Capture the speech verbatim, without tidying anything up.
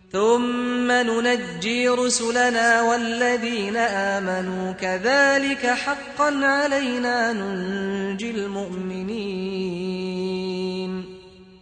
ثم ننجي رسلنا والذين آمنوا كذلك حقا علينا ننجي المؤمنين.